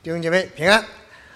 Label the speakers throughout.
Speaker 1: 弟兄姐妹平安。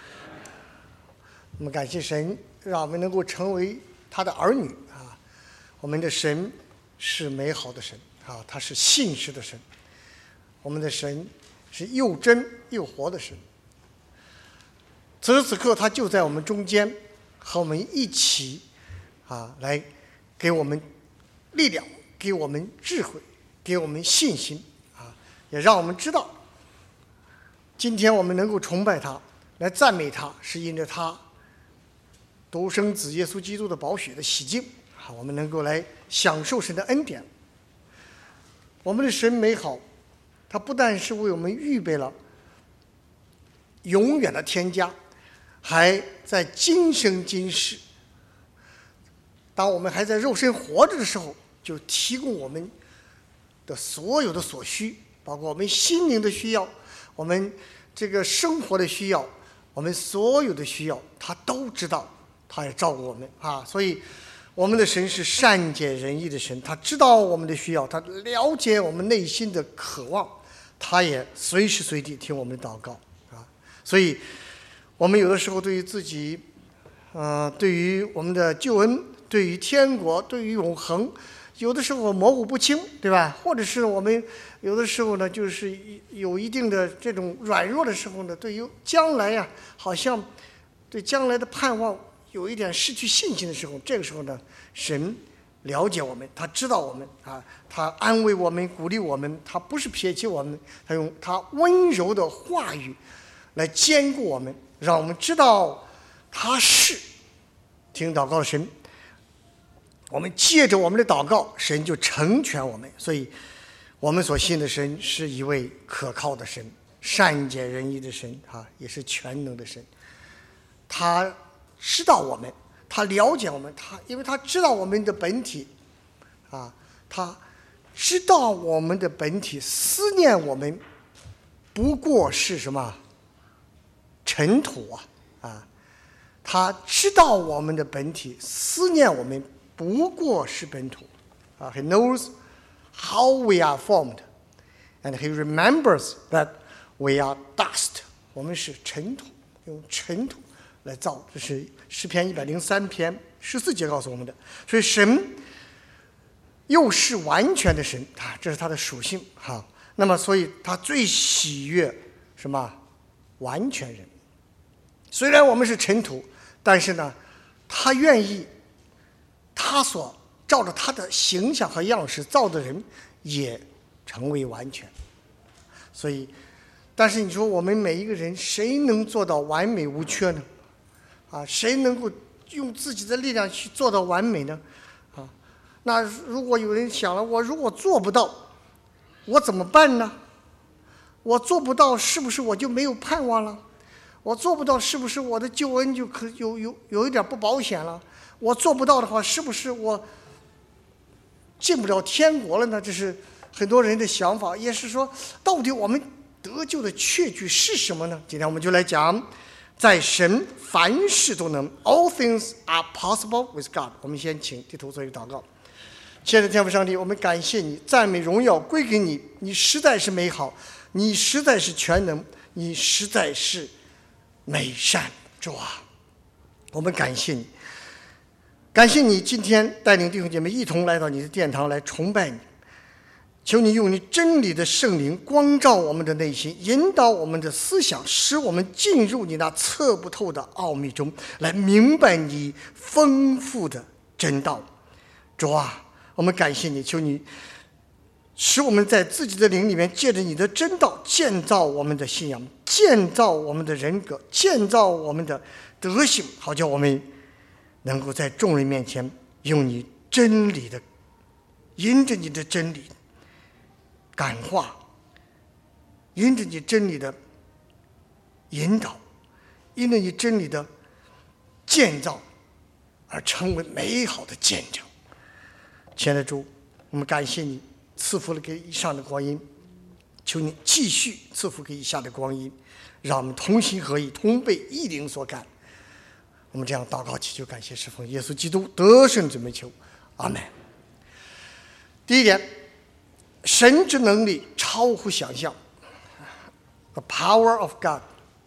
Speaker 1: 我们感谢神，让我们能够成为他的儿女啊。我们的神是美好的神啊，他是信实的神。我们的神是又真又活的神。此时此刻，他就在我们中间，和我们一起来给我们力量，给我们智慧，给我们信心啊，也让我们知道，今天我们能够崇拜他，来赞美他，是因着他独生子耶稣基督的宝血的洗净啊，我们能够来享受神的恩典。我们的神美好，他不但是为我们预备了永远的天家，还在今生今世，当我们还在肉身活着的时候，就提供我们的所有的所需，包括我们心灵的需要，我们这个生活的需要，我们所有的需要，他都知道，他也照顾我们啊。所以我们的神是善解人意的神，他知道我们的需要，他了解我们内心的渴望，他也随时随地听我们的祷告啊。所以我们有的时候对于自己对于我们的救恩，对于天国，对于永恒，有的时候模糊不清，对吧？或者是我们有的时候呢，就是有一定的这种软弱的时候呢，对于将来呀，好像对将来的盼望有一点失去信心的时候，这个时候呢，神了解我们，他知道我们啊，他安慰我们，鼓励我们，他不是撇弃我们，他用他温柔的话语来坚固我们，让我们知道他是听祷告的神。我们借着我们的祷告，神就成全我们。所以我们所信的神是一位可靠的神，善解人意的神啊，也是全能的神。他知道我们，他了解我们，因为他知道我们的本体啊，他知道我们的本体，思念我们不过是什么尘土啊，他知道我们的本体，思念我们不过是本土啊。He knows how we are formed, and he remembers that we are dust. 我们是尘土，用尘土来造，这是诗篇103篇14节告诉我们的。所以神又是完全的神啊，这是他的属性哈。那么，所以他最喜悦什么？完全人。虽然我们是尘土，但是呢，他愿意。他所照着他的形象和样式造的人也成为完全。所以但是你说我们每一个人谁能做到完美无缺呢？谁能够用自己的力量去做到完美呢？那如果有人想了，我如果做不到，我怎么办呢？我做不到，是不是我就没有盼望了？我做不到，是不是我的救恩就有一点不保险了？我做不到的话，是不是我进不了天国了呢？这是很多人的想法，也是说，到底我们得救的确据是什么呢？今天我们就来讲，在神凡事都能 ，All things are possible with God。我们先请低头做一个祷告。亲爱的天父上帝，我们感谢你，赞美荣耀归给你，你实在是美好，你实在是全能，你实在是美善。主啊，我们感谢你。感谢你今天带领弟兄姐妹一同来到你的殿堂来崇拜你，求你用你真理的圣灵光照我们的内心，引导我们的思想，使我们进入你那测不透的奥秘中，来明白你丰富的真道。主啊，我们感谢你，求你使我们在自己的灵里面，借着你的真道建造我们的信仰，建造我们的人格，建造我们的德行，好叫我们能够在众人面前用你真理的，因着你的真理感化，因着你真理的引导，因着你真理的建造而成为美好的见证。亲爱的主，我们感谢你赐福了给以上的光阴，求你继续赐福给以下的光阴，让我们同心合意，同被一灵所感。我们这样祷告祈求感谢侍奉耶稣基督得胜之美求，阿们。第一点，神之能力超乎想象。The power of God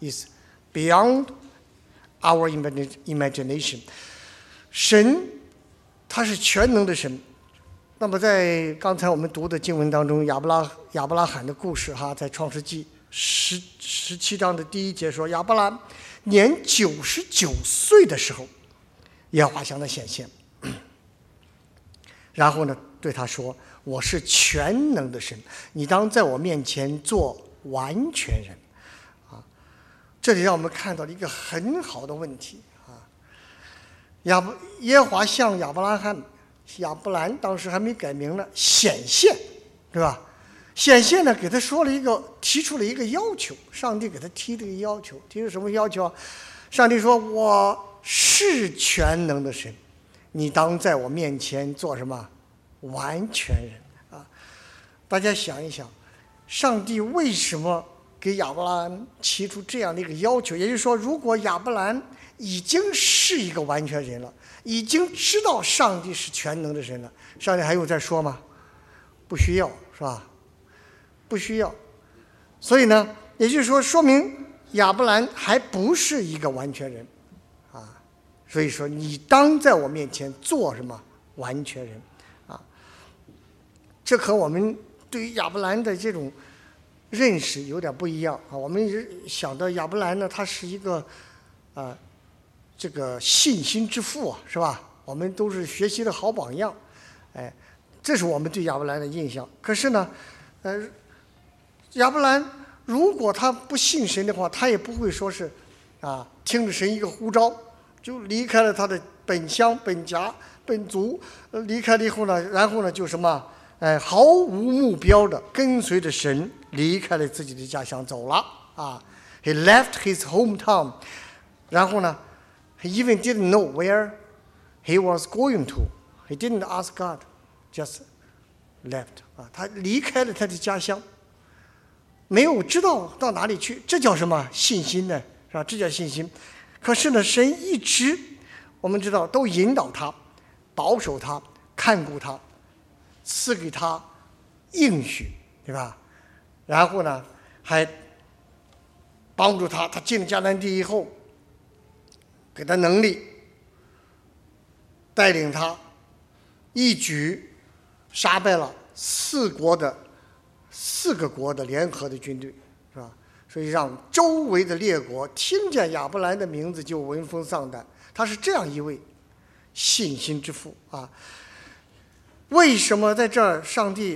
Speaker 1: is beyond our imagination。神他是全能的神。那么在刚才我们读的经文当中，亚伯拉罕的故事在创世纪17章的第1节说，亚伯拉年99岁的时候，耶和华向他显现，然后呢对他说，我是全能的神，你当在我面前做完全人。这里让我们看到了一个很好的问题耶和华向亚伯兰当时还没改名呢，显现，对吧？显现呢，给他提出了一个要求。上帝给他提这个要求，提出什么要求？上帝说：“我是全能的神，你当在我面前做什么？完全人啊！”大家想一想，上帝为什么给亚伯兰提出这样的一个要求？也就是说，如果亚伯兰已经是一个完全人了，已经知道上帝是全能的神了，上帝还用再说吗？不需要，是吧？不需要。所以呢，也就是说，说明亚伯兰还不是一个完全人所以说，你当在我面前做什么？完全人这和我们对于亚伯兰的这种认识有点不一样我们想到亚伯兰呢，他是一个这个信心之父是吧？我们都是学习的好榜样，这是我们对亚伯兰的印象。可是呢，亚伯兰如果他不信神的话，他也不会说是听着神一个呼召就离开了他的本乡本家本族，离开了以后呢，然后呢就什么毫无目标的跟随着神离开了自己的家乡走了He left his hometown， 然后呢He even didn't know where he was going to. He didn't ask God, just left. 他离开了他的家乡，没有知道到哪里去，这叫什么信心呢？是吧？这叫信心。可是呢，神一直我们知道都引导他，保守他，看顾他，赐给他应许，对吧？然后呢，还帮助他进了迦南地以后。给他能力，带领他一举杀败了4个国的联合的军队，是吧？所以让周围的列国听见亚伯兰的名字就闻风丧胆。他是这样一位信心之父为什么在这儿上帝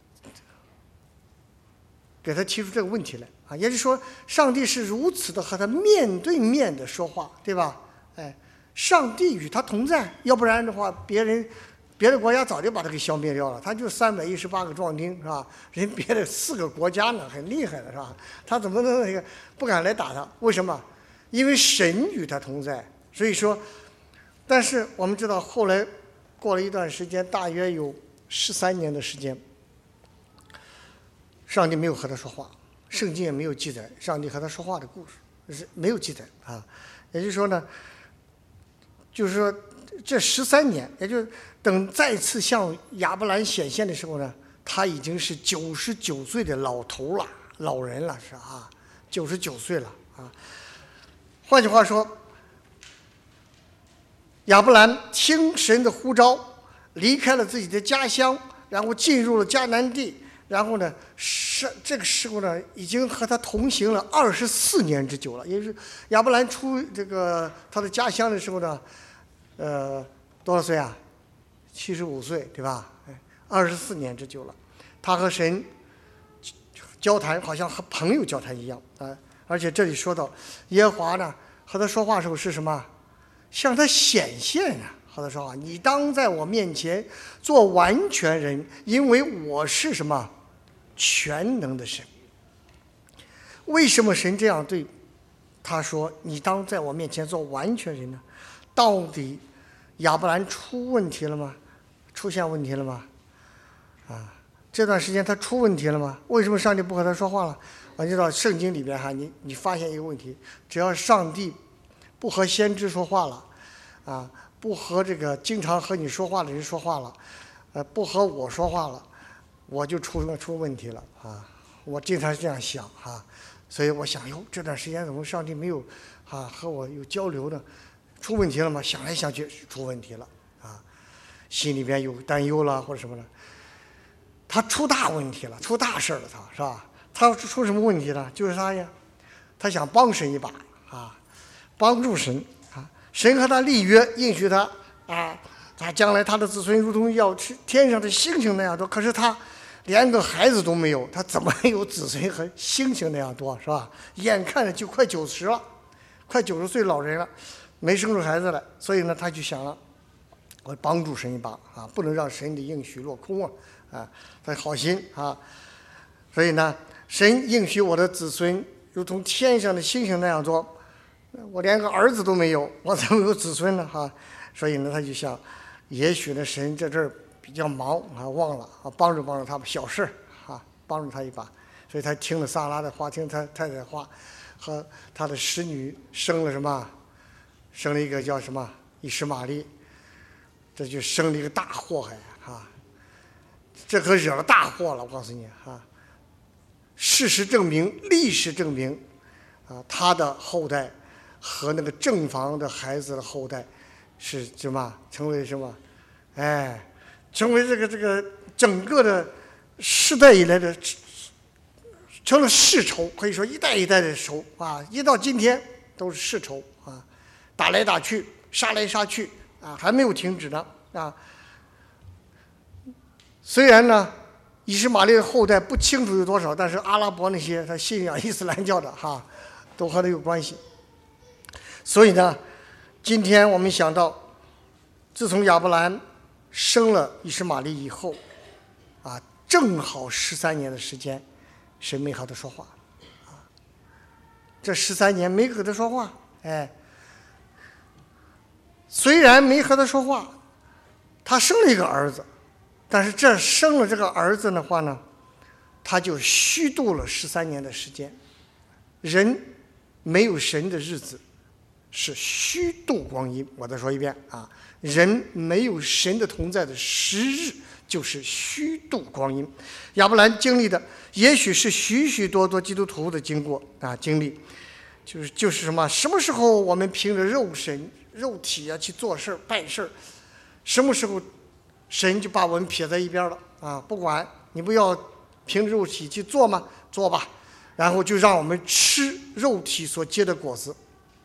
Speaker 1: 给他提出这个问题来也就是说，上帝是如此的和他面对面的说话，对吧？上帝与他同在，要不然的话，别的国家早就把他给消灭掉了。他就318个壮丁，是吧？人别的4个国家呢，很厉害的，是吧？他怎么能不敢来打他？为什么？因为神与他同在。所以说，但是我们知道，后来过了一段时间，大约有13年的时间，上帝没有和他说话，圣经也没有记载上帝和他说话的故事，是没有记载也就是说呢。就是说，这13年，也就是等再次向亚伯兰显现的时候呢，他已经是99岁的老人了，是99岁了换句话说，亚伯兰听神的呼召，离开了自己的家乡，然后进入了迦南地，然后呢，这个时候呢，已经和他同行了24年之久了。也就是亚伯兰出他的家乡的时候呢。多少岁75岁，对吧？24年之久了，他和神交谈，好像和朋友交谈一样而且这里说到，耶和华呢和他说话的时候是什么？向他显现和他说话，你当在我面前做完全人，因为我是什么？全能的神。为什么神这样对他说？你当在我面前做完全人呢？到底亚伯兰出问题了吗？出现问题了吗？这段时间他出问题了吗？为什么上帝不和他说话了？我知道圣经里边你发现一个问题，只要上帝不和先知说话了不和这个经常和你说话的人说话了不和我说话了，我就出问题了我经常这样想所以我想，哟，这段时间怎么上帝没有和我有交流呢？出问题了吗？想来想去出问题了啊，心里边有担忧了或者什么了。他出大问题了，出大事了，他是吧？他出什么问题呢？就是啥呀？他想帮神一把帮助神神和他立约，应许他他将来他的子孙如同要是天上的星星那样多。可是他连个孩子都没有，他怎么有子孙和星星那样多，是吧？眼看着就快90了，快90岁老人了，没生出孩子来。所以呢，他就想了，我帮助神一把不能让神的应许落空他好心所以呢，神应许我的子孙如同天上的星星那样多，我连个儿子都没有，我怎么有子孙呢所以呢，他就想，也许呢，神在这儿比较忙忘了帮助他们小事帮助他一把。所以他听了撒拉的话，听他太太的话，和他的使女生了什么？生了一个叫什么以实玛利，这就生了一个大祸害这可惹了大祸了，我告诉你事实证明，历史证明他的后代和那个正房的孩子的后代是什么？成为什么？成为这个整个的世代以来的成了世仇，可以说一代一代的仇一到今天都是世仇打来打去，杀来杀去还没有停止呢虽然呢，以实玛利的后代不清楚有多少，但是阿拉伯那些他信仰伊斯兰教的都和他有关系。所以呢，今天我们想到，自从亚伯兰生了以实玛利以后正好13年的时间，神没和他说话这13年没和他说话虽然没和他说话，他生了一个儿子，但是这生了这个儿子的话呢，他就虚度了13年的时间。人没有神的日子是虚度光阴。我再说一遍人没有神的同在的时日就是虚度光阴。亚伯兰经历的也许是许许多多基督徒的经过经历，就是什么时候我们凭着肉体去做事办事，什么时候神就把我们撇在一边了不管你不要凭着肉体去做吗？做吧，然后就让我们吃肉体所结的果子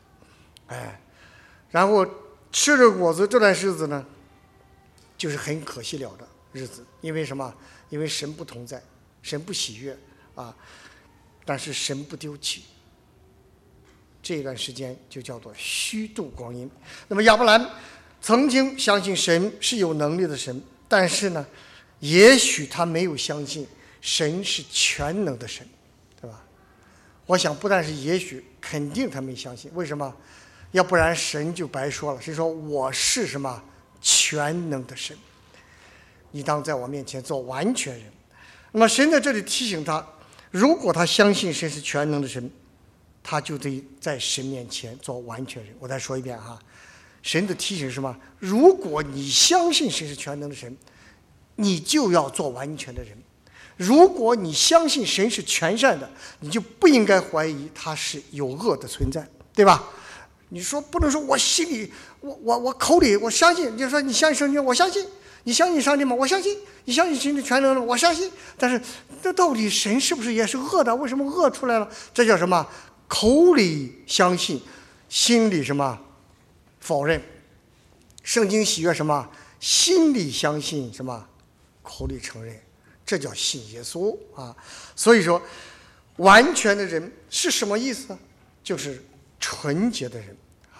Speaker 1: 然后吃着果子这段日子呢，就是很可惜了的日子。因为什么？因为神不同在，神不喜悦但是神不丢弃，这段时间就叫做虚度光阴。那么亚伯兰曾经相信神是有能力的神，但是呢，也许他没有相信神是全能的神，对吧？我想不但是也许，肯定他没相信。为什么？要不然神就白说了。神说我是什么？全能的神，你当在我面前做完全人。那么神在这里提醒他，如果他相信神是全能的神，他就得在神面前做完全人。我再说一遍神的提醒是什么？如果你相信神是全能的神，你就要做完全的人。如果你相信神是全善的，你就不应该怀疑他是有恶的存在，对吧？你说不能说我心里我口里我相信，就说你相信圣经，我相信。你相信上帝吗？我相信。你相信神的全能吗？我相信。但是这到底神是不是也是恶的？为什么恶出来了？这叫什么？口里相信，心里什么？否认。圣经喜悦什么？心里相信什么？口里承认。这叫信耶稣所以说，完全的人是什么意思？就是纯洁的人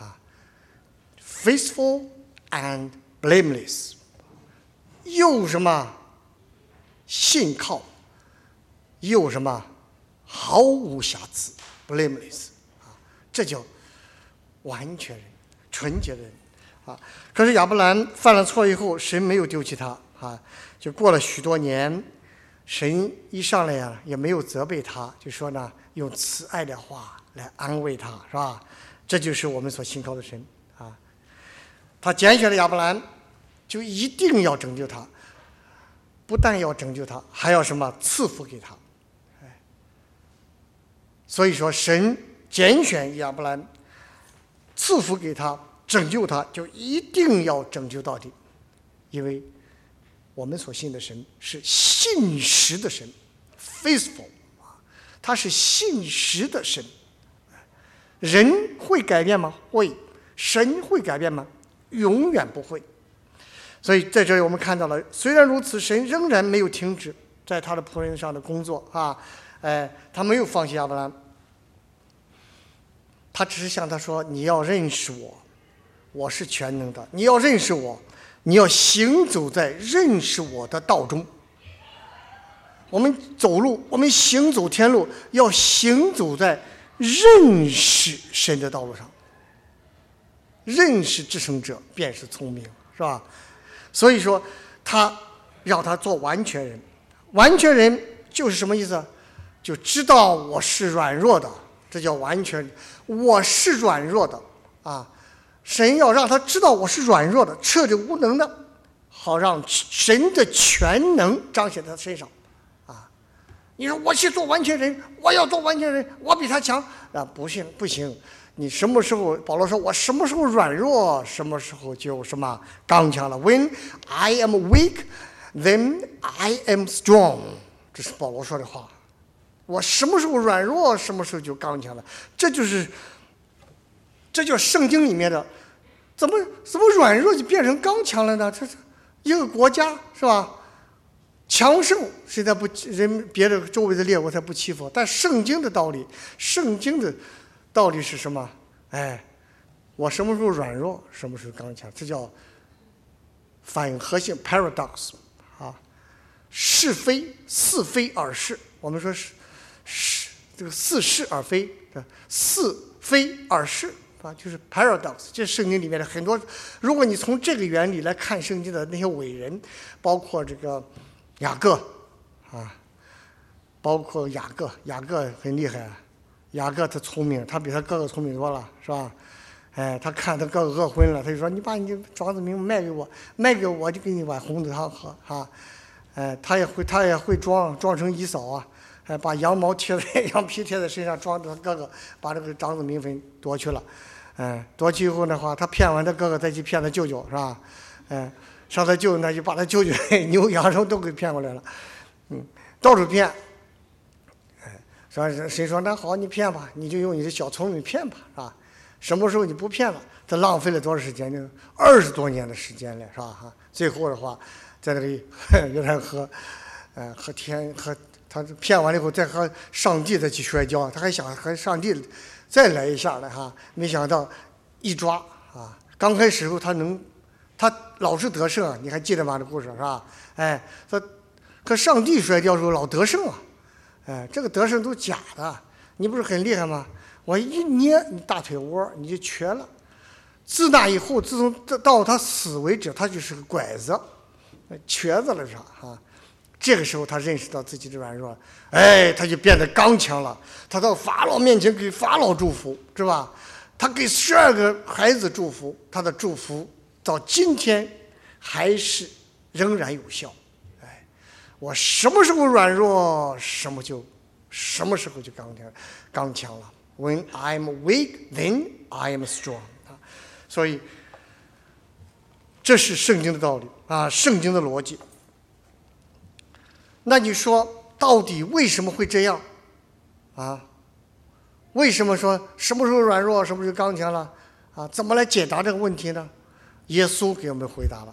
Speaker 1: faithful and blameless， 又什么信靠，又什么毫无瑕疵 blameless 这叫完全人，纯洁的人可是亚伯兰犯了错以后，神没有丢弃他就过了许多年，神一上来也没有责备他，就说呢，用慈爱的话来安慰他，是吧？这就是我们所信靠的神他拣选了亚伯兰，就一定要拯救他，不但要拯救他，还要什么？赐福给他所以说，神拣选亚伯兰，赐福给他，拯救他，就一定要拯救到底，因为我们所信的神是信实的神 ，faithful， 他是信实的神。人会改变吗？会。神会改变吗？永远不会。所以在这里我们看到了，虽然如此，神仍然没有停止在他的仆人上的工作啊，他没有放弃亚伯兰，他只是向他说：“你要认识我，我是全能的。你要认识我，你要行走在认识我的道中。我们走路，我们行走天路，要行走在认识神的道路上。认识至圣者，便是聪明，是吧？所以说，他让他做完全人。完全人就是什么意思？就知道我是软弱的，这叫完全人。我是软弱的啊！神要让他知道我是软弱的，彻底无能的，好让神的全能彰显在他身上啊！你说我去做完全人，我要做完全人，我比他强啊？不行，不行！你什么时候？保罗说：“我什么时候软弱，什么时候就什么刚强了。” When I am weak, then I am strong。这是保罗说的话。我什么时候软弱，什么时候就刚强了。这叫圣经里面的，怎么软弱就变成刚强了呢？这是一个国家是吧？强盛谁才不别的周围的列国才不欺负？但圣经的道理是什么？我什么时候软弱，什么时候刚强，这叫反合性 paradox 啊，是非似非而是。我们说是这个似是而非，似非而是啊，就是 paradox。这圣经里面的很多，如果你从这个原理来看圣经的那些伟人，包括这个雅各啊，包括雅各很厉害。雅各他聪明，他比他哥哥聪明多了，是吧？他看他哥哥饿昏了，他就说：“你把你的庄子名卖给我就给你碗红豆汤喝啊！”他也会装成以扫啊，把羊皮贴在身上，装着他哥哥，把这个长子名分夺去了。夺去以后的话，他骗完他哥哥，再去骗他舅舅，是吧？上他舅舅那就把他舅舅牛羊肉都给骗过来了，到处骗。谁说那好，你骗吧，你就用你的小聪明骗吧，是吧？什么时候你不骗了，他浪费了多少时间？就20多年的时间了，是吧？最后的话，在那里有点和他骗完了以后，再和上帝再去摔跤，他还想和上帝再来一下呢，没想到一抓啊！刚开始时候他老是得胜，你还记得吗？这故事是吧？他和上帝摔跤的时候老得胜啊！这个得胜都假的，你不是很厉害吗？我一捏你大腿窝，你就瘸了。自那以后，自从到他死为止，他就是个拐子，瘸子了是吧？这个时候他认识到自己的软弱，他就变得刚强了。他到法老面前给法老祝福，是吧？他给12个孩子祝福，他的祝福到今天还是仍然有效。我什么时候软弱，什么时候就刚强了。When I'm weak, then I am strong。所以这是圣经的道理啊，圣经的逻辑。那你说到底为什么会这样啊？为什么说什么时候软弱，什么时候刚强了啊？怎么来解答这个问题呢？耶稣给我们回答了。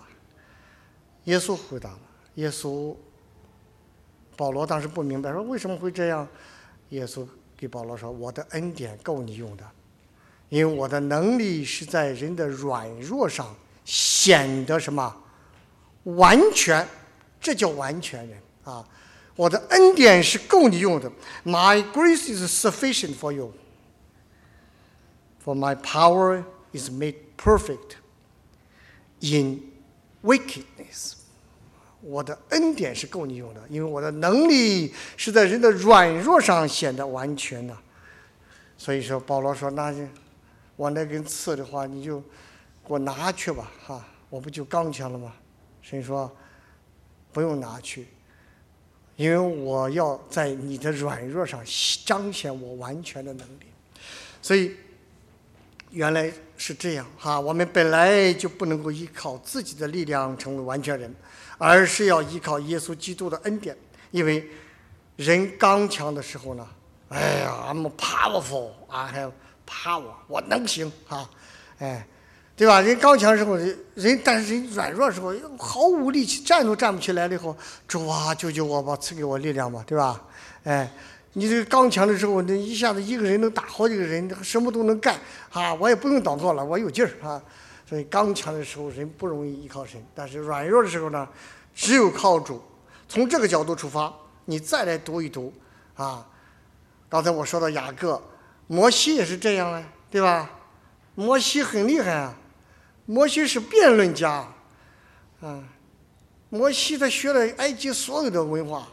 Speaker 1: 保罗当时不明白，说为什么会这样？耶稣给保罗说：“我的恩典够你用的，因为我的能力是在人的软弱上显得什么完全，这叫完全人啊！我的恩典是够你用的。My grace is sufficient for you, for my power is made perfect in wickedness。”我的恩典是够你用的，因为我的能力是在人的软弱上显得完全的。所以说，保罗说：“那我那根刺的话，你就给我拿去吧，我不就刚强了吗？”神说：“不用拿去， 因为我要在你的软弱上彰显我完全的能力。所以原来是这样哈，我们本来就不能够依靠自己的力量成为完全人，而是要依靠耶稣基督的恩典。因为人刚强的时候呢，哎呀 ，I'm powerful， I have power， 我能行啊，哎，对吧？人刚强的时候，但是人软弱的时候，毫无力气，站都站不起来了以后，主啊，救救我吧，赐给我力量吧，对吧？哎，你这个刚强的时候，那一下子一个人能打好几个人，什么都能干啊！我也不用祷告了，我有劲儿啊。所以刚强的时候，人不容易依靠神；但是软弱的时候呢，只有靠主。从这个角度出发，你再来读一读啊。刚才我说到雅各，摩西也是这样啊，对吧？摩西很厉害啊，摩西是辩论家，啊，摩西他学了埃及所有的文化，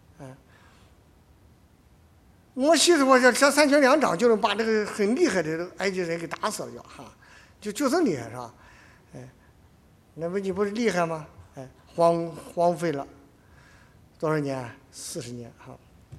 Speaker 1: 摩西的话这3拳2掌就能把这个很厉害的埃及人给打死了哈，就这么厉害是吧？哎，那不你不是厉害吗？哎，荒废了多少年？40年哈。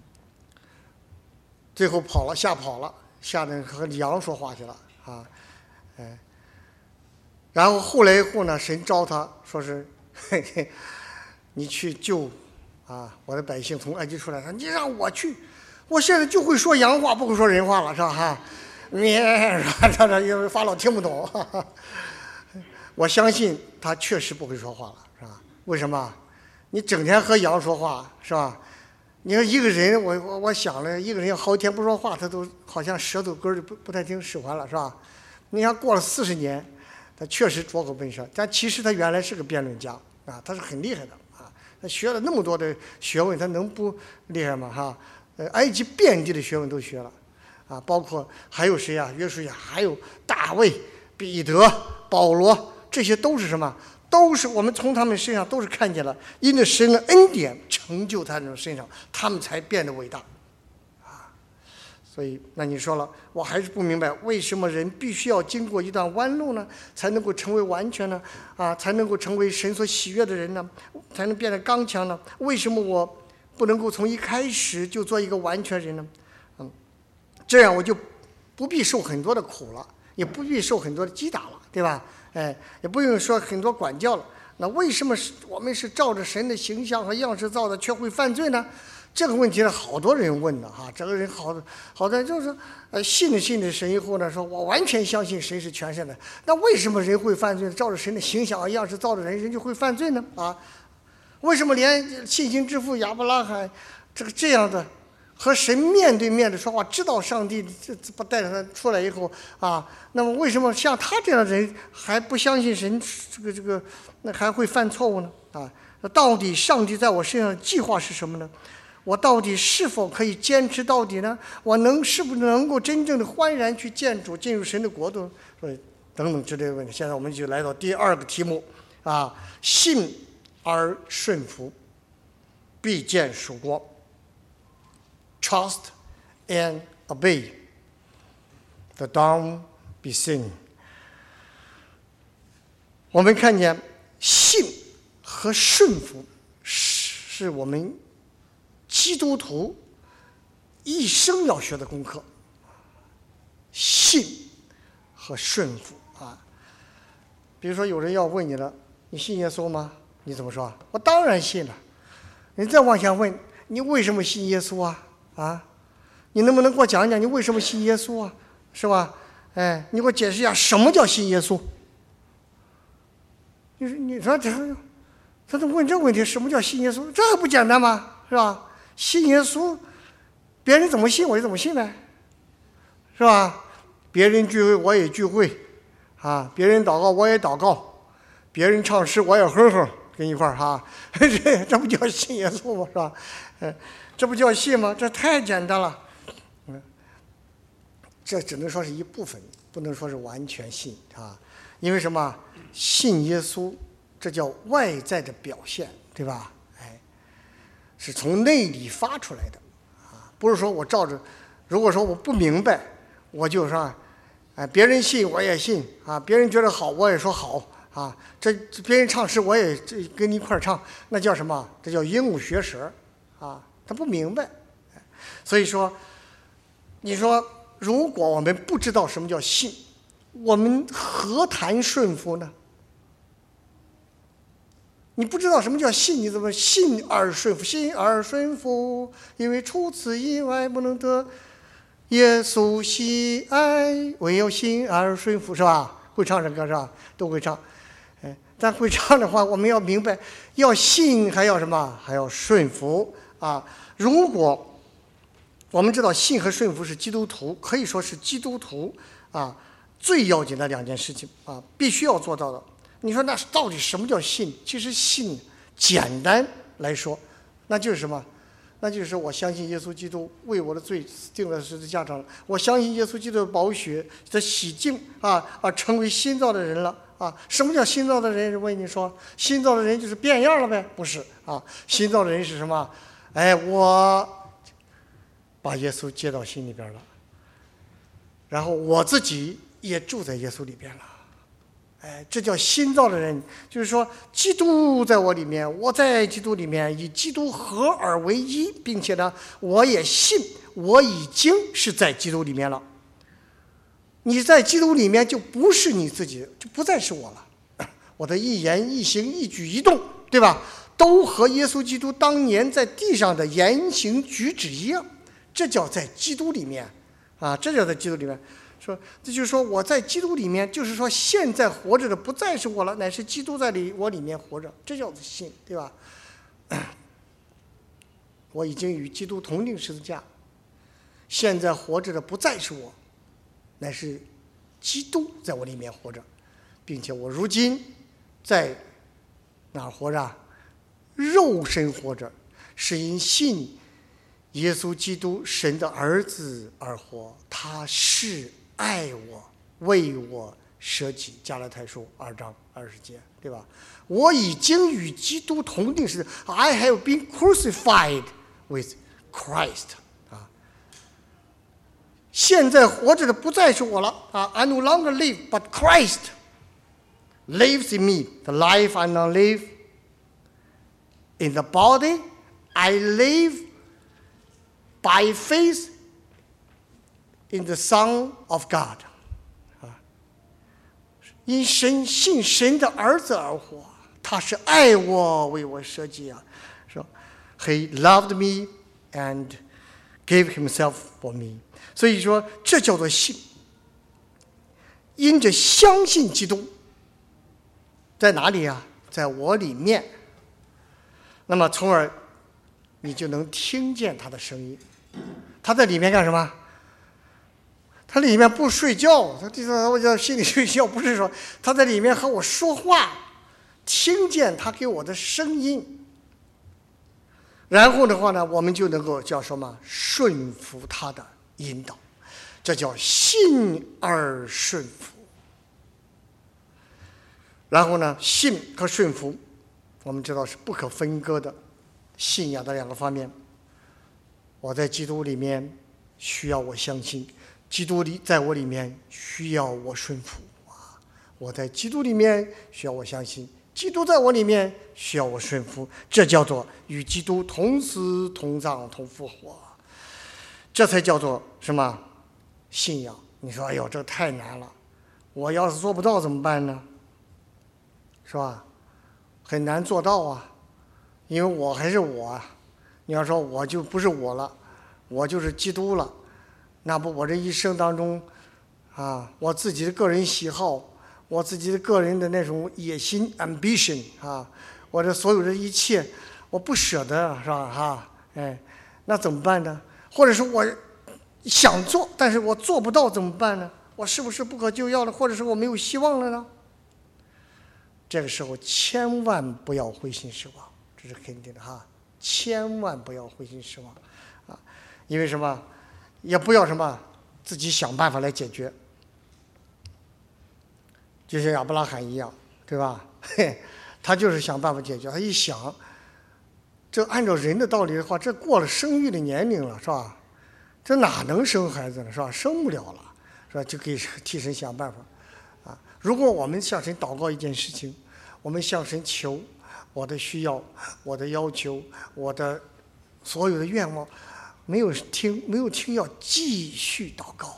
Speaker 1: 最后吓跑了，吓得和羊说话去了啊，哎，然后后来以后呢，神召他说是，嘿嘿，你去救啊我的百姓从埃及出来，说你让我去，我现在就会说洋话，不会说人话了，是吧？哈，你这因为法老听不懂，哈哈，我相信他确实不会说话了，是吧？为什么？你整天和羊说话，是吧？你看一个人，我想了，一个人要好几天不说话，他都好像舌头根儿就不太听使唤了，是吧？你看过了40年，他确实拙口笨舌，但其实他原来是个辩论家啊，他是很厉害的啊，他学了那么多的学问，他能不厉害吗？哈，埃及遍地的学问都学了，啊，包括还有谁啊？约书亚，还有大卫、彼得、保罗，这些都是什么？都是我们从他们身上都是看见了，因着神的恩典成就他们身上，他们才变得伟大，啊！所以那你说了，我还是不明白，为什么人必须要经过一段弯路呢，才能够成为完全呢？啊，才能够成为神所喜悦的人呢？才能变得刚强呢？为什么我不能够从一开始就做一个完全人呢？这样我就不必受很多的苦了，也不必受很多的击打了，对吧？哎，也不用说很多管教了。那为什么我们是照着神的形象和样式造的，却会犯罪呢？这个问题呢，好多人问的哈。这个人好在就是信了神以后呢，说我完全相信神是全善的。那为什么人会犯罪？照着神的形象和样式造的人就会犯罪呢？啊，为什么连信心之父亚伯拉罕这样的？和神面对面的说话，知道上帝不带着他出来以后啊，那么为什么像他这样的人还不相信神？那还会犯错误呢？啊，那到底上帝在我身上的计划是什么呢？我到底是否可以坚持到底呢？我是不是能够真正的欢然去见主，进入神的国度？所以等等之类的问题。现在我们就来到第2个题目啊，信而顺服，必见曙光。Trust and obey, the dawn be seen。 我们看见信和顺服是我们基督徒一生要学的功课。信和顺服啊，比如说有人要问你了，你信耶稣吗？你怎么说？我当然信了。你再往下问，你为什么信耶稣啊？啊，你能不能给我讲一讲你为什么信耶稣啊？是吧？哎，你给我解释一下什么叫信耶稣？你说他问这个问题，什么叫信耶稣？这还不简单吗？是吧？信耶稣，别人怎么信我就怎么信呗，是吧？别人聚会我也聚会，啊，别人祷告我也祷告，别人唱诗我也哼哼，跟一块儿哈，这不叫信耶稣吗？是吧？这不叫信吗？这太简单了。这只能说是一部分，不能说是完全信啊。因为什么？信耶稣，这叫外在的表现，对吧？哎，是从内里发出来的啊，不是说我照着。如果说我不明白，我就说，哎，别人信我也信啊，别人觉得好我也说好啊，这别人唱诗我也跟你一块儿唱，那叫什么？这叫鹦鹉学舌。 他不明白。所以说，你说如果我们不知道什么叫信，我们何谈顺服呢？你不知道什么叫信，你怎么信而顺服？信而顺服，因为除此以外不能得耶稣喜爱，唯有信而顺服，是吧？会唱这歌是吧？都会唱。但会唱的话，我们要明白，要信还要什么？还要顺服啊！如果我们知道信和顺服是基督徒，可以说是基督徒最要紧的两件事情必须要做到的。你说那到底什么叫信？其实信简单来说，那就是什么？那就是我相信耶稣基督为我的罪定了十字架上了，我相信耶稣基督的宝血的洗净成为新造的人了什么叫新造的人？我跟你说，新造的人就是变样了呗？不是新造的人是什么？我把耶稣接到心里边了，然后我自己也住在耶稣里边了。这叫新造的人，就是说基督在我里面，我在基督里面，以基督合而为一，并且呢，我也信我已经是在基督里面了。你在基督里面就不是你自己，就不再是我了。我的一言一行一举一动，对吧，都和耶稣基督当年在地上的言行举止一样。这叫在基督里面这叫在基督里面。说，这就是说我在基督里面，就是说现在活着的不再是我了，乃是基督在我里面活着，这叫做信，对吧？我已经与基督同定十字架，现在活着的不再是我，乃是基督在我里面活着，并且我如今在哪儿活着？肉身活着，是因信耶稣基督神的儿子而活，他是爱我，为我舍己。加拉太书2章20节，对吧？我已经与基督同定是 I have been crucified with Christ 现在活着的不再是我了I no longer live, but Christ lives in me. The life I now live in the body, I live by faith in the Son of God 因信神的儿子而活，他是爱我，为我舍己说 He loved me and gave himself for me。 所以说这叫做信，因着相信基督在哪里在我里面，那么从而你就能听见他的声音。他在里面干什么？他里面不睡觉，他第三我叫心里睡觉，不是说他在里面和我说话，听见他给我的声音，然后的话呢，我们就能够叫什么？顺服他的引导，这叫信而顺服。然后呢，信和顺服我们知道是不可分割的信仰的两个方面。我在基督里面需要我相信，基督在我里面需要我顺服我在基督里面需要我相信，基督在我里面需要我顺服，这叫做与基督同死同葬同复活，这才叫做什么？信仰。你说哎呦这太难了，我要是做不到怎么办呢？是吧？很难做到因为我还是我你要说我就不是我了，我就是基督了，那不我这一生当中我自己的个人喜好，我自己的个人的那种野心 ambition 我这所有的一切我不舍得，是吧那怎么办呢？或者说我想做但是我做不到怎么办呢？我是不是不可救药了，或者是我没有希望了呢？这个时候千万不要灰心失望，这是肯定的千万不要灰心失望因为什么？也不要什么自己想办法来解决，就像亚伯拉罕一样，对吧？他就是想办法解决。他一想，这按照人的道理的话，这过了生育的年龄了，是吧？这哪能生孩子了，是吧？生不了了，是吧？就可以替神想办法如果我们向神祷告一件事情，我们向神求我的需要，我的要求，我的所有的愿望，没有听，要继续祷告，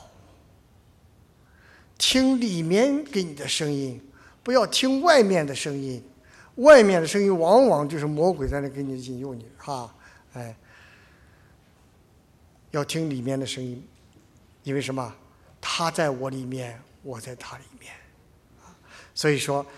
Speaker 1: 听里面给你的声音，不要听外面的声音。外面的声音往往就是魔鬼在那给你引诱你哈，要听里面的声音，因为什么？他在我里面，我在他里面，所以说，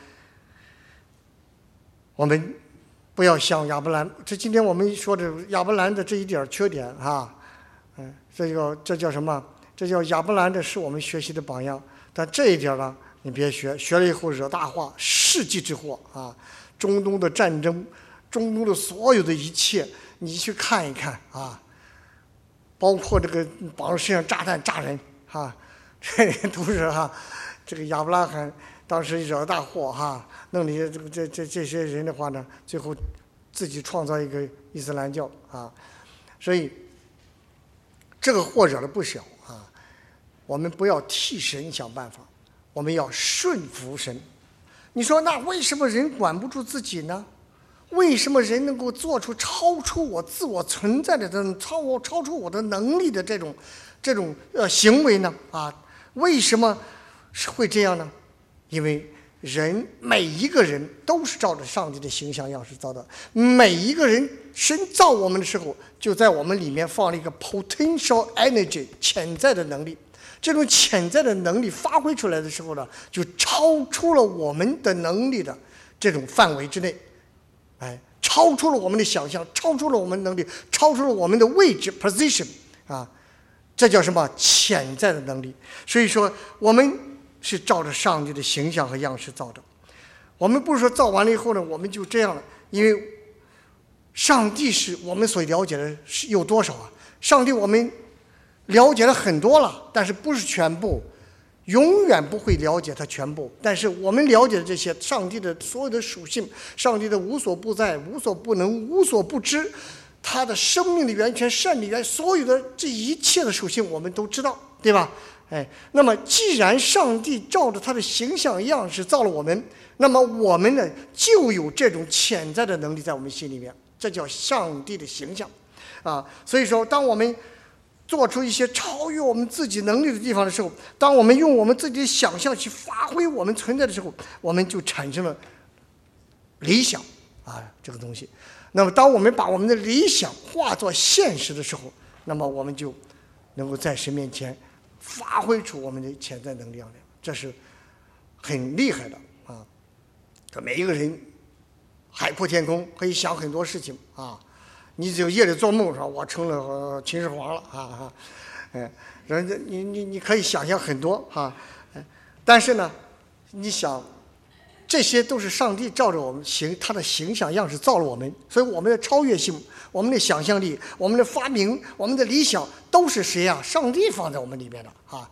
Speaker 1: 我们不要像亚伯兰。这今天我们说的亚伯兰的这一点缺点哈，这叫什么？这叫亚伯兰的是我们学习的榜样。但这一点呢，你别学，学了以后惹大祸，世纪之祸啊！中东的战争，中东的所有的一切，你去看一看啊，包括这个绑身上炸弹炸人哈，这都是哈，这个亚伯拉罕当时惹大祸哈，弄了些这些人的话呢，最后自己创造一个伊斯兰教啊，所以这个祸惹了不小啊。我们不要替神想办法，我们要顺服神。你说那为什么人管不住自己呢？为什么人能够做出超出我自我存在的这种超出我的能力的这种行为呢？啊，为什么会这样呢？因为每一个人都是照着上帝的形象样式造的，每一个人神造我们的时候，就在我们里面放了一个 potential energy 潜在的能力。这种潜在的能力发挥出来的时候呢，就超出了我们的能力的这种范围之内，超出了我们的想象，超出了我们的能力，超出了我们的位置 position 啊，这叫什么？潜在的能力。所以说，我们是照着上帝的形象和样式造的。我们不是说造完了以后呢，我们就这样了，因为上帝是我们所了解的是有多少啊？上帝我们了解了很多了，但是不是全部，永远不会了解它全部。但是我们了解的这些上帝的所有的属性，上帝的无所不在、无所不能、无所不知，他的生命的源泉、善的源，所有的这一切的属性我们都知道，对吧？那么既然上帝照着他的形象样式造了我们，那么我们呢就有这种潜在的能力在我们心里面，这叫上帝的形象啊。所以说，当我们做出一些超越我们自己能力的地方的时候，当我们用我们自己的想象去发挥我们存在的时候，我们就产生了理想啊这个东西。那么当我们把我们的理想化作现实的时候，那么我们就能够在神面前发挥出我们的潜在能量来，这是很厉害的啊！每一个人海阔天空，可以想很多事情啊。你只有夜里做梦说我成了秦始皇了啊，人家你可以想象很多啊，但是呢，你想，这些都是上帝照着我们他的形象样式造了我们，所以我们的超越性、我们的想象力、我们的发明、我们的理想，都是谁啊？上帝放在我们里面的啊。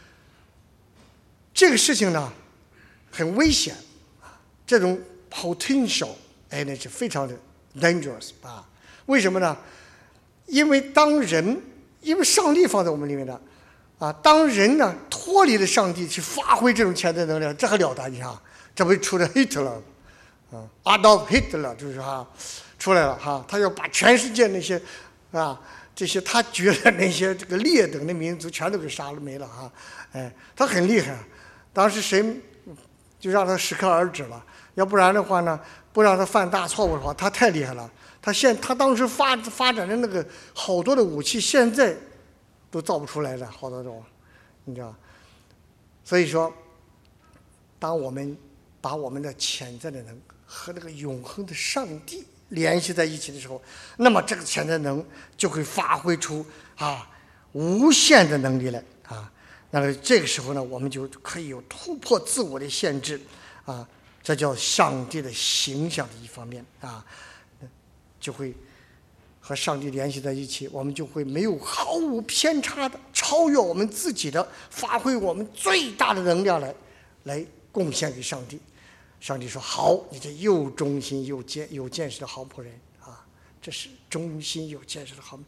Speaker 1: 这个事情呢，很危险啊，这种 potential energy 非常的 dangerous 啊。为什么呢？因为上帝放在我们里面的啊，当人呢脱离了上帝去发挥这种潜在能量，这还了得！你看，这不出了 Hitler 啊 ，Adolf Hitler 就是出来了哈，他要把全世界那些这些他觉得那些这个劣等的民族全都给杀了没了哈，他很厉害，当时谁就让他适可而止了，要不然的话呢，不让他犯大错误的话，他太厉害了。他当时发展的那个好多的武器，现在都造不出来了，好多种，你知道。所以说，当我们把我们的潜在的能和那个永恒的上帝联系在一起的时候，那么这个潜在能就会发挥出无限的能力来啊。那么这个时候呢，我们就可以有突破自我的限制啊，这叫上帝的形象的一方面啊。就会和上帝联系在一起，我们就会没有毫无偏差的超越我们自己的，发挥我们最大的能量来贡献给上帝。上帝说：“好，你这又忠心又见识的好仆人啊！”这是忠心有见识的好。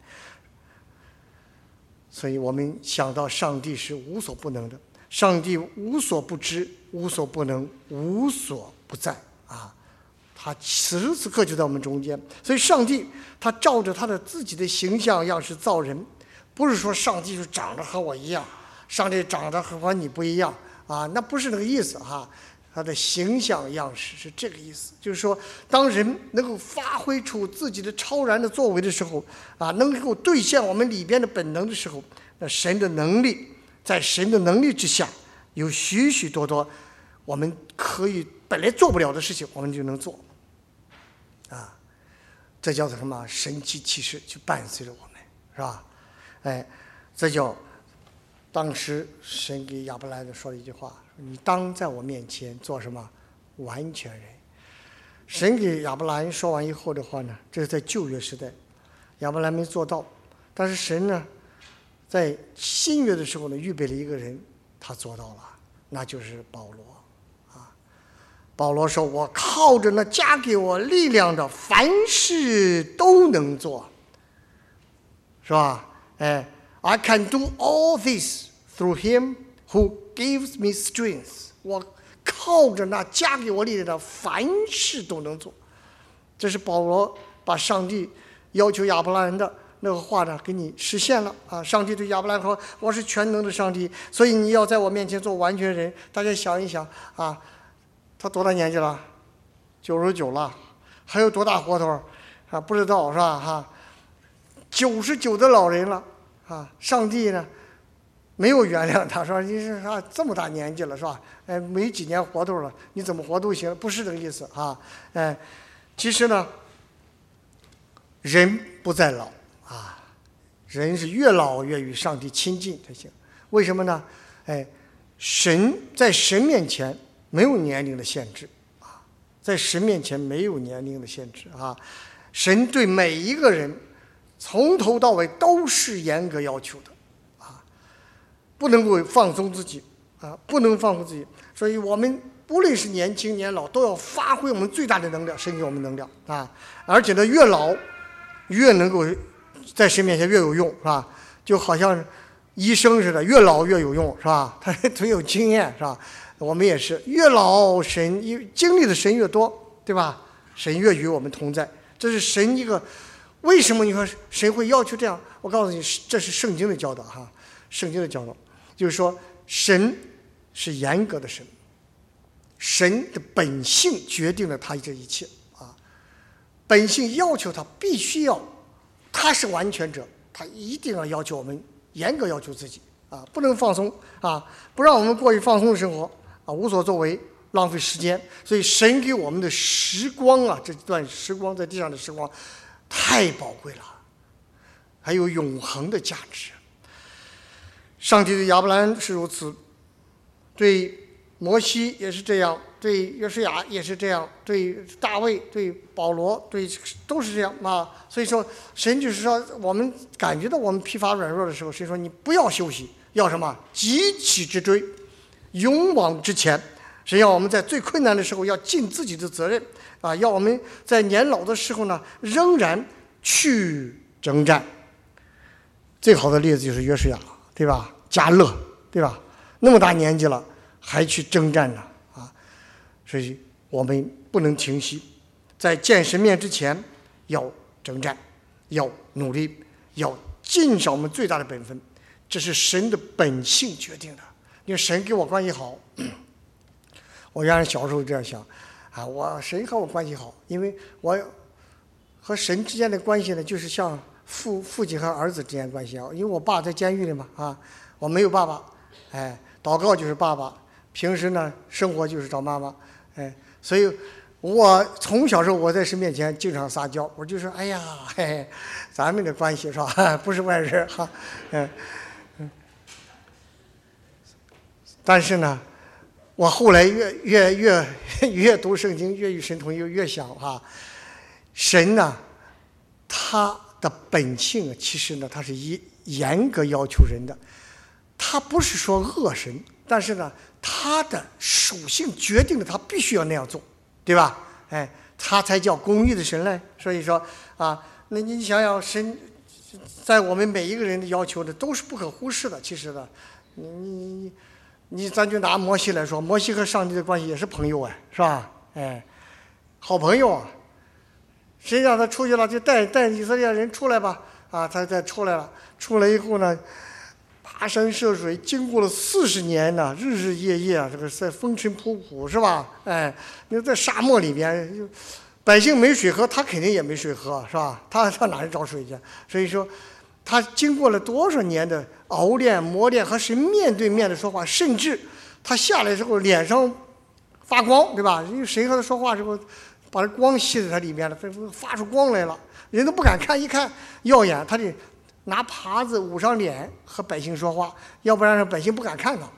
Speaker 1: 所以我们想到上帝是无所不能的，上帝无所不知、无所不能、无所不在啊！ 他此时此刻就在我们中间。所以上帝他照着他的自己的形象样式造人，不是说上帝就长得和我一样，上帝长得和你不一样啊，那不是那个意思哈。他的形象样式是这个意思，就是说，当人能够发挥出自己的超然的作为的时候，啊，能够兑现我们里边的本能的时候，那神的能力，在神的能力之下，有许许多多我们可以本来做不了的事情，我们就能做，啊，这叫做什么？神迹奇事就伴随着我们，是吧？哎，这叫当时神给亚伯兰说了一句话。你当在我面前做什么？完全人。神给亚伯兰说完以后的话呢，这是在旧约时代，亚伯兰没做到，但是神呢，在新约的时候呢，预备了一个人，他做到了，那就是保罗啊。保罗说：“我靠着那加给我力量的，凡事都能做，是吧？哎 ，I can do all this through him who gives me strength。我靠着那加给我力量的，凡事都能做。”这是保罗把上帝要求亚伯兰的那个话呢，给你实现了啊！上帝对亚伯兰说：“我是全能的上帝，所以你要在我面前做完全人。”大家想一想啊，他多大年纪了？99了，还有多大活头啊？不知道是吧？哈，99的老人了啊！上帝呢？没有原谅他，说你是啥这么大年纪了是吧？哎，没几年活头了，你怎么活都行，不是这个意思啊。哎，其实呢，人不在老啊，人是越老越与上帝亲近才行。为什么呢？哎，神在神面前没有年龄的限制啊，在神面前没有年龄的限制啊。神对每一个人从头到尾都是严格要求的。不能够放松自己啊，不能放松自己，所以我们不论是年轻年老，都要发挥我们最大的能量，神给我们能量啊！而且呢，越老越能够在神面前越有用，是吧？就好像医生似的，越老越有用，是吧？他很有经验，是吧？我们也是，越老神经历的神越多，对吧？神越与我们同在，这是神一个。为什么你说神会要求这样？我告诉你，这是圣经的教导哈，圣经的教导。就是说，神是严格的神，神的本性决定了他这一切啊，本性要求他必须要，他是完全者，他一定要要求我们严格要求自己啊，不能放松啊，不让我们过于放松的生活啊，无所作为，浪费时间。所以神给我们的时光啊，这段时光在地上的时光太宝贵了，还有永恒的价值。上帝对亚伯兰是如此，对摩西也是这样，对约书亚也是这样，对大卫、对保罗、对都是这样啊。所以说，神就是说，我们感觉到我们疲乏软弱的时候，神说你不要休息，要什么？急起直追，勇往直前。神要我们在最困难的时候要尽自己的责任啊，要我们在年老的时候呢，仍然去征战。最好的例子就是约书亚，对吧？加勒，对吧？那么大年纪了，还去征战呢啊！所以我们不能停息，在见神面之前要征战，要努力，要尽上我们最大的本分，这是神的本性决定的。因为神跟我关系好，我原来小时候这样想啊，神和我关系好，因为我和神之间的关系呢，就是像父亲和儿子之间的关系啊。因为我爸在监狱里嘛啊。我没有爸爸，哎，祷告就是爸爸，平时呢生活就是找妈妈，哎，所以我从小时候我在神面前经常撒娇，我就说，哎呀，嘿嘿，咱们的关系是吧，不是外人哈，但是呢，我后来越读圣经，越与神同行，越想哈，神呢，他的本性其实呢，他是严格要求人的。他不是说恶神，但是呢，他的属性决定了他必须要那样做，对吧？哎，他才叫公义的神嘞。所以说啊，那你想想，神在我们每一个人的要求的都是不可忽视的。其实呢，咱就拿摩西来说，摩西和上帝的关系也是朋友哎，是吧？哎， 好朋友啊。谁让他出去了，就带以色列人出来吧，啊，他再出来了，出来以后呢，跋山涉水，经过了40年呢，日日夜夜啊，这个在风尘仆仆是吧？哎，你在沙漠里边，百姓没水喝，他肯定也没水喝，是吧？他上哪里找水去？所以说，他经过了多少年的熬炼、磨练和神面对面的说话，甚至他下来之后脸上发光，对吧？因为谁和他说话之后，把这光吸在他里面了，发出光来了，人都不敢看，一看耀眼，他得拿耙子捂上脸和百姓说话，要不然让百姓不敢看他。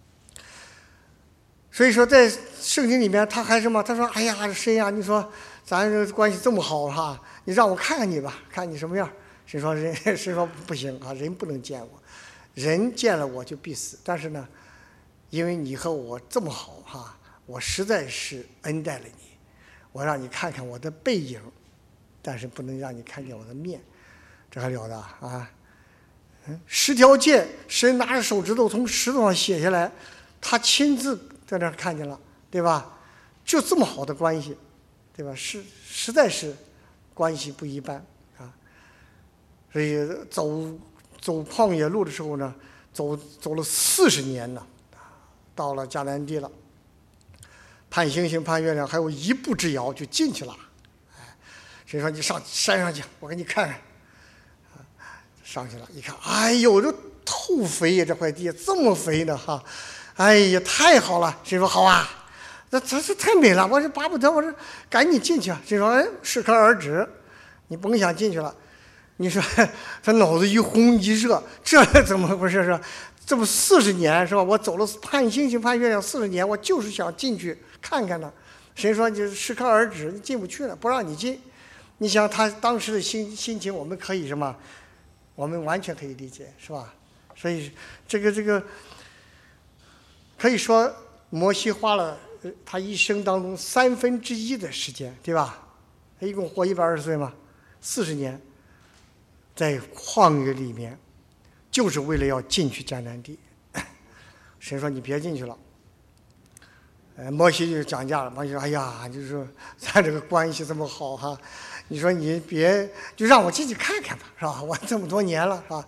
Speaker 1: 所以说，在圣经里面，他还什么？他说：“哎呀，神呀，你说咱这关系这么好哈，你让我看看你吧，看你什么样。”神说：“神说不行啊，人不能见我，人见了我就必死。但是呢，因为你和我这么好哈，我实在是恩待了你。”我让你看看我的背影，但是不能让你看见我的面，这还了得啊！10条诫，神拿着手指头从石头上写下来，他亲自在那儿看见了，对吧？就这么好的关系，对吧？实在是关系不一般啊！所以走旷野路的时候呢，走了40年呢，到了迦南地了。盼星星盼月亮，还有一步之遥就进去了。哎，谁说你上山上去，我给你看看。上去了，一看，哎呦，这透肥呀，这块地这么肥呢哈！哎呀，太好了！谁说好啊？这太美了，我这巴不得我这赶紧进去啊！谁说哎，适可而止，你甭想进去了。你说他脑子一红一热，这怎么回事是吧？这么40年是吧？我走了盼星星盼月亮40年，我就是想进去看看呢。谁说你适可而止，你进不去了，不让你进。你想他当时的心情，我们可以什么？我们完全可以理解，是吧？所以这个可以说摩西花了他一生当中1/3的时间，对吧？他一共活120岁嘛，40年在旷野里面。就是为了要进去迦南地，神说你别进去了。摩西就讲价了，摩西说：“哎呀，就是说咱这个关系这么好哈，你说你别就让我进去看看吧，是吧？我这么多年了，是吧？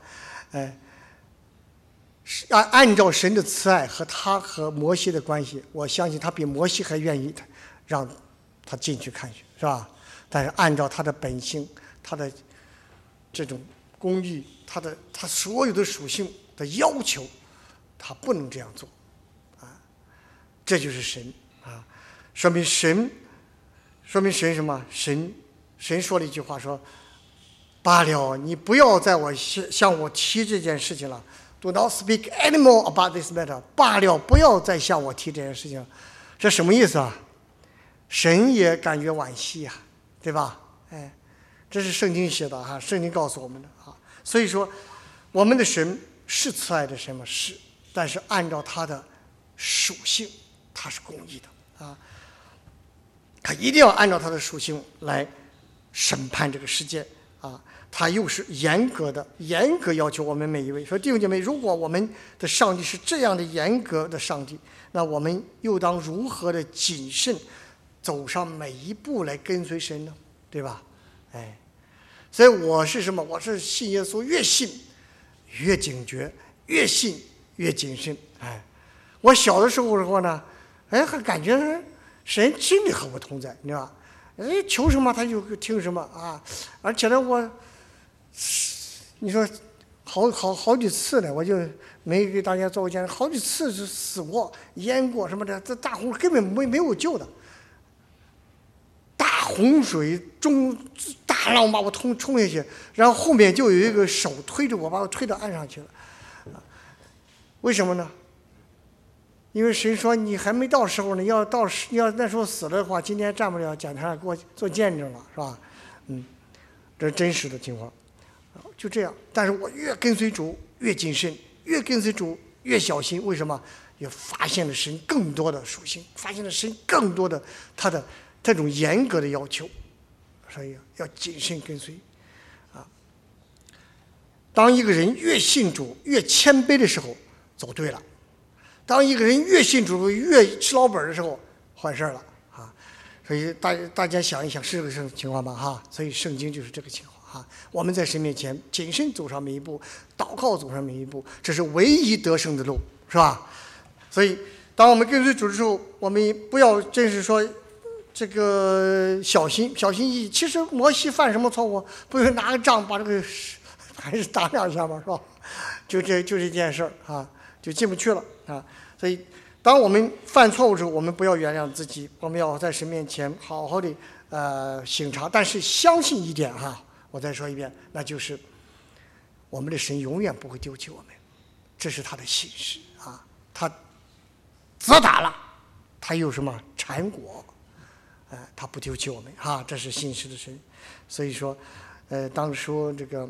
Speaker 1: 按照神的慈爱和他和摩西的关系，我相信他比摩西还愿意让他进去看去，是吧？但是按照他的本性，他的这种公义。”他所有的属性的要求，他不能这样做，啊，这就是神啊，说明神什么？神说了一句话说：“罢了，你不要在向我提这件事情了。Do not speak anymore about this matter。罢了，不要再向我提这件事情了。”这什么意思啊？神也感觉惋惜呀，对吧？哎，这是圣经写的哈，圣经告诉我们的啊。所以说，我们的神是慈爱的神吗？是，但是按照他的属性，他是公义的啊。他一定要按照他的属性来审判这个世界啊。他又是严格要求我们每一位。说弟兄姐妹，如果我们的上帝是这样的严格的上帝，那我们又当如何的谨慎走上每一步来跟随神呢？对吧？哎。所以我是什么？我是信耶稣，越信越警觉，越信越谨慎。哎，我小的时候呢，哎，还感觉神真的和我同在，你知道吧？哎，求什么他就听什么啊！而且呢，你说好几次呢，我就没给大家做过见证，好几次是死过、淹过什么的，这大洪根本没有救的。大洪水中大浪把我冲下去，然后后面就有一个手推着我，把我推到岸上去了。为什么呢？因为神说你还没到时候呢，要那时候死了的话，今天站不了讲台上给我做见证了，是吧？这是真实的情况，就这样。但是我越跟随主越谨慎，越跟随主越小心。为什么？也发现了神更多的属性，发现了神更多的他的这种严格的要求，所以要谨慎跟随啊。当一个人越信主越谦卑的时候，走对了；当一个人越信主越吃老本的时候，坏事了啊。 所以大家想一想，是这个情况吧？哈，所以圣经就是这个情况哈。我们在神面前谨慎走上每一步，祷告走上每一步，这是唯一得胜的路，是吧？所以，当我们跟随主的时候，我们不要真是说这个小心翼翼。其实摩西犯什么错误？不是拿个杖把这个还是打两下嘛，是吧？就这件事儿啊，就进不去了啊。所以。当我们犯错误的时候，我们不要原谅自己，我们要在神面前好好的省察。但是相信一点哈，我再说一遍，那就是我们的神永远不会丢弃我们，这是他的信实啊。他责打了，他有什么缠果，他不丢弃我们哈，这是信实的神。所以说，当初这个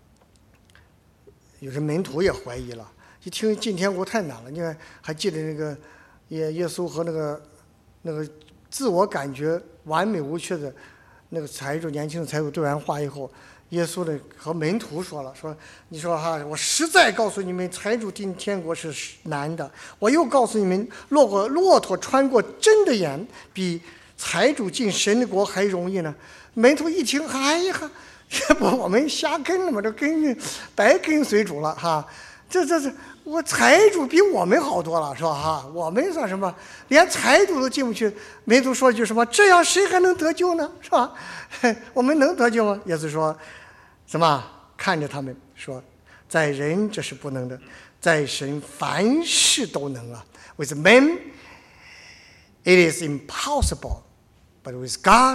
Speaker 1: 有些门徒也怀疑了。一听进天国太难了，你看还记得那个耶稣和那个自我感觉完美无缺的那个年轻的财主对完话以后，耶稣呢和门徒说了，说你说哈，我实在告诉你们，财主进天国是难的。我又告诉你们，骆驼穿过针的眼，比财主进神的国还容易呢。门徒一听，哎呀，这不我们瞎跟了吗？这白跟随主了哈。这我财主比我们好多了，是吧？哈，我们算什么？连财主都进不去。门徒说一句什么？这样谁还能得救呢？是吧？我们能得救吗？耶稣说，什么？看着他们说，在人这是不能的，在神凡事都能啊。With men it is impossible, but with God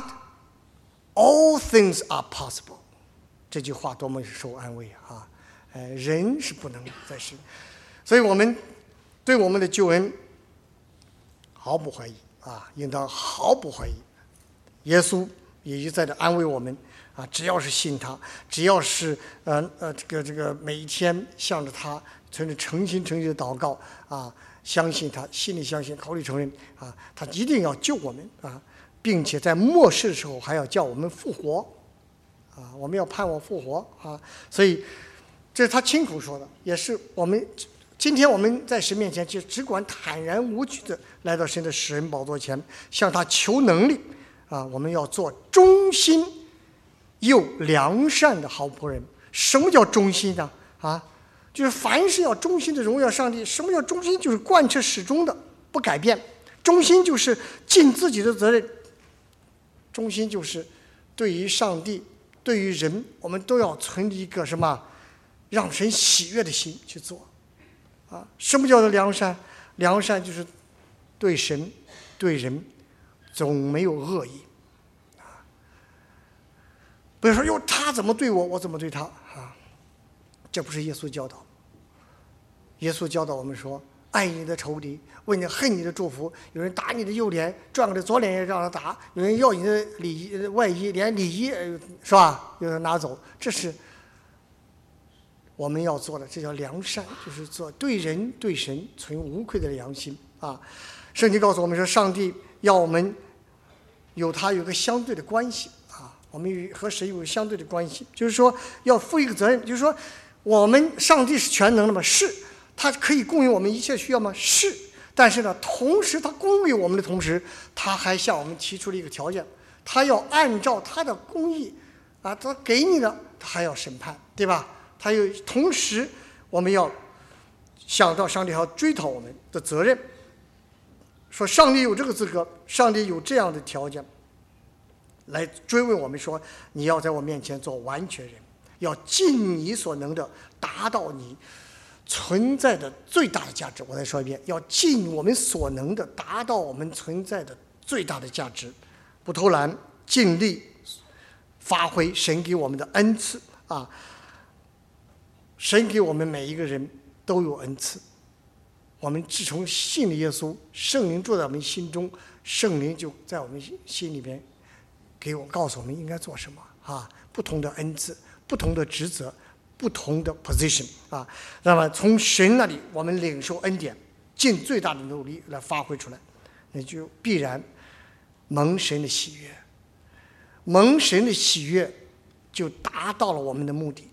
Speaker 1: all things are possible。这句话多么受安慰啊！人是不能再生，所以我们对我们的救恩毫不怀疑啊，应当毫不怀疑。耶稣也一再的安慰我们啊，只要是信他，只要是这个每一天向着他，存着诚心诚意的祷告啊，相信他，心里相信，口里承认啊，他一定要救我们啊，并且在末世的时候还要叫我们复活啊，我们要盼望复活啊，所以。这是他亲口说的，也是我们今天我们在神面前就只管坦然无惧的来到神的施恩宝座前，向他求能力啊！我们要做忠心又良善的好仆人。什么叫忠心呢？啊，就是凡事要忠心的荣耀上帝。什么叫忠心？就是贯彻始终的不改变。忠心就是尽自己的责任。忠心就是对于上帝、对于人，我们都要存一个什么？让神喜悦的心去做，啊，什么叫做良善？良善就是对神、对人总没有恶意，啊，不要说哟他怎么对我，我怎么对他啊，这不是耶稣教导。耶稣教导我们说，爱你的仇敌，为你恨你的祝福。有人打你的右脸，转过来左脸也让他打；有人要你的外衣，连里衣是吧，又拿走。这是我们要做的，这叫良善，就是做对人对神存无愧的良心啊。圣经告诉我们说，上帝要我们有个相对的关系啊，我们和神有相对的关系，就是说要负一个责任，就是说我们上帝是全能的吗？是，他可以供应我们一切需要吗？是，但是呢，同时他供应我们的同时，他还向我们提出了一个条件，他要按照他的公义啊，他给你的，他还要审判，对吧？还有，同时我们要想到上帝还要追讨我们的责任，说上帝有这个资格，上帝有这样的条件来追问我们，说你要在我面前做完全人，要尽你所能的达到你存在的最大的价值。我再说一遍，要尽我们所能的达到我们存在的最大的价值，不偷懒，尽力发挥神给我们的恩赐啊。神给我们每一个人都有恩赐，我们自从信了耶稣，圣灵住在我们心中，圣灵就在我们心里边告诉我们应该做什么啊，不同的恩赐，不同的职责，不同的 position 啊。那么从神那里我们领受恩典，尽最大的努力来发挥出来，那就必然蒙神的喜悦，蒙神的喜悦就达到了我们的目的。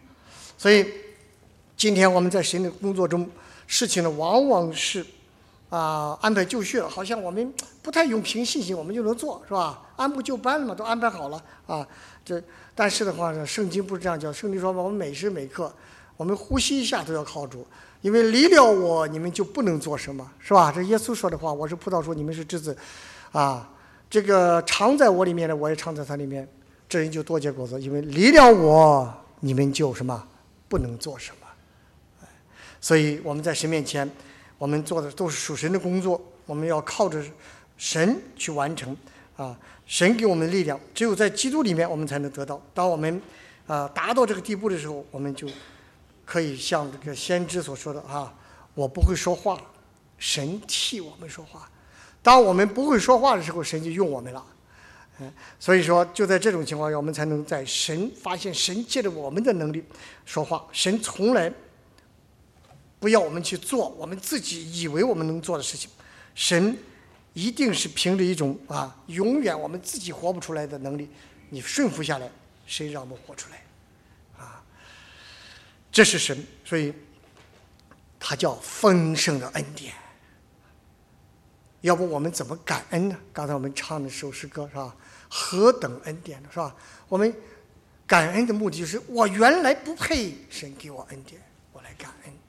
Speaker 1: 所以今天我们在神的工作中，事情呢往往是安排就绪了，好像我们不太用凭信心我们就能做，是吧？按部就班了嘛，都安排好了啊。但是的话呢，圣经不是这样讲，圣经说我们每时每刻，我们呼吸一下都要靠主，因为离了我，你们就不能做什么，是吧？这耶稣说的话，我是葡萄树，你们是枝子，这个常在我里面的，我也常在他里面，这人就多结果子，因为离了我，你们就什么不能做什么。所以我们在神面前，我们做的都是属神的工作，我们要靠着神去完成神给我们的力量，只有在基督里面我们才能得到。当我们达到这个地步的时候，我们就可以像这个先知所说的我不会说话，神替我们说话。当我们不会说话的时候，神就用我们了。所以说就在这种情况下，我们才能在发现神借着我们的能力说话。神从来不要我们去做我们自己以为我们能做的事情，神一定是凭着一种永远我们自己活不出来的能力，你顺服下来，谁让我们活出来这是神，所以它叫丰盛的恩典。要不我们怎么感恩呢？刚才我们唱的首诗歌是吧？何等恩典呢，是吧？我们感恩的目的就是我原来不配，神给我恩典，我来感恩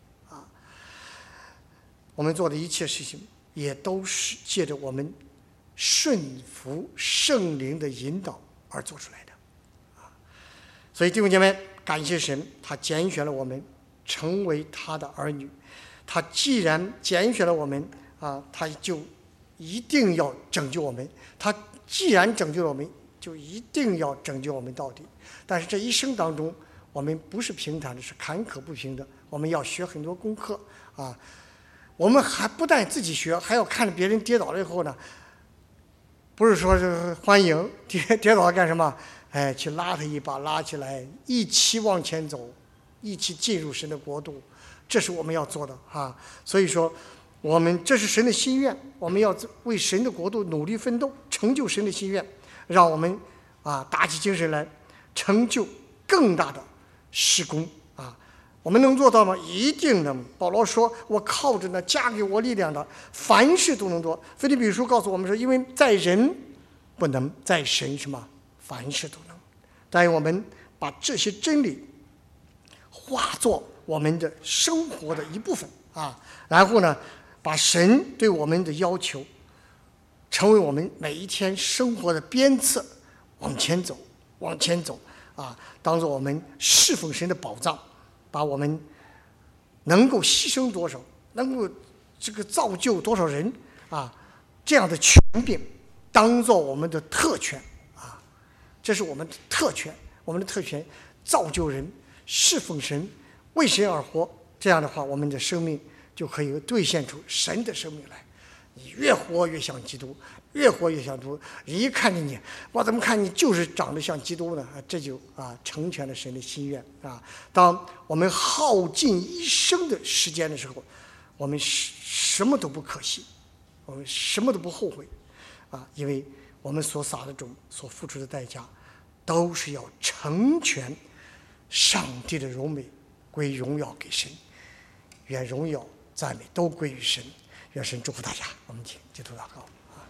Speaker 1: 我们做的一切事情也都是借着我们顺服圣灵的引导而做出来的所以弟兄姐妹，感谢神，他拣选了我们成为他的儿女。他既然拣选了我们他就一定要拯救我们。他既然拯救了我们，就一定要拯救我们到底。但是这一生当中，我们不是平坦的，是坎坷不平的。我们要学很多功课我们还不但自己学，还要看着别人跌倒了以后呢，不是说是欢迎跌倒了干什么？去拉他一把，拉起来，一起往前走，一起进入神的国度，这是我们要做的所以说，这是神的心愿，我们要为神的国度努力奋斗，成就神的心愿，让我们打起精神来，成就更大的事工我们能做到吗？一定能。保罗说：“我靠着那加给我力量的，凡事都能做。”腓立比书告诉我们说：“因为在人不能，在神什么凡事都能。”但愿我们把这些真理化作我们的生活的一部分然后呢，把神对我们的要求成为我们每一天生活的鞭策，往前走，往前走当做我们侍奉神的宝藏。把我们能够牺牲多少，能够这个造就多少人这样的权柄当做我们的特权这是我们的特权，我们的特权造就人，侍奉神，为神而活。这样的话，我们的生命就可以兑现出神的生命来。你越活越像基督，越活越像基督。一看见你，我怎么看你就是长得像基督呢？这就成全了神的心愿当我们耗尽一生的时间的时候，我们什么都不可惜，我们什么都不后悔因为我们所撒的种，所付出的代价，都是要成全上帝的荣美，归荣耀给神。愿荣耀赞美都归于神。愿神祝福大家。我们请基督祷告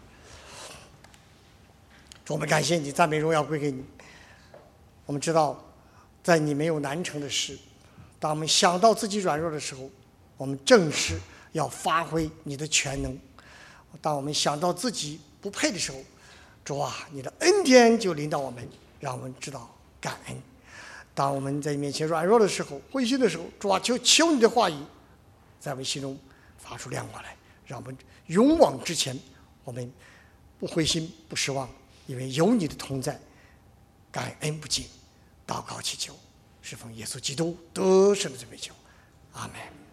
Speaker 1: 主，我们感谢你，赞美荣耀归给你。我们知道在你没有难成的事，当我们想到自己软弱的时候，我们正是要发挥你的全能。当我们想到自己不配的时候，主你的恩典就临到我们，让我们知道感恩。当我们在你面前软弱的时候，灰心的时候，主求你的话语在我们心中发出亮光来，让我们勇往直前，我们不灰心不失望，因为有你的同在，感恩不尽。祷告祈求是奉耶稣基督得胜的这杯求，阿们。